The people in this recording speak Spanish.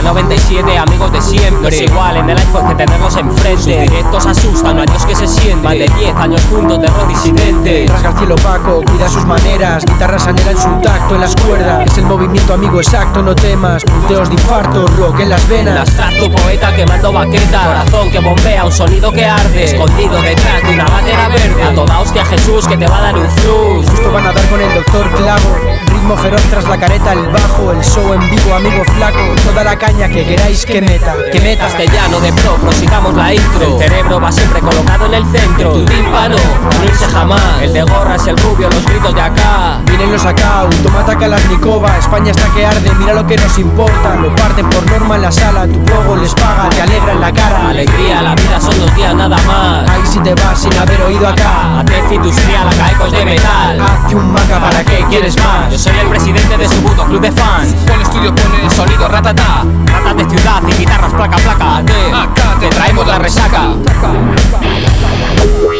97, amigos de siempre. No es igual en el iPhone que tenerlos enfrente. Sus directos asustan a Dios que se siente. Más de 10 años juntos, terror disidente. Rasga el cielo opaco, cuida sus maneras. Guitarras anhelan su tacto en las cuerdas. Es el movimiento amigo exacto, no temas. Punteos de infarto, rock en las venas. Un abstracto poeta quemando baqueta. Corazón que bombea, un sonido que arde. Escondido detrás de una bandera verde. A toda hostia Jesús que te va a dar un flux. Justo van a dar con el doctor Clavo. Ritmo feroz tras la careta, el bajo. El show en vivo, amigo flaco. Toda la caña que queráis que meta. Que meta castellano de pro, prosigamos la intro. El cerebro va siempre colocado en el centro. Tu tímpano, no irse jamás. El de gorra es el rubio, los gritos de acá. Vienen los acá, automata Kalashnikova. España está que arde, mira lo que nos importa. Lo parten por norma en la sala, tu juego les paga, te alegra en la cara. Alegría, la vida son 2 días nada más. Ahí si te vas sin haber oído acá. ATF industrial, acá ecos de metal. Hazte un maca, ¿para qué quieres más? Yo soy el presidente de su puto club de fans. Pon estudio, pon el sonido, ratata. Ratas de ciudad y guitarras placa placa. Te traemos la resaca.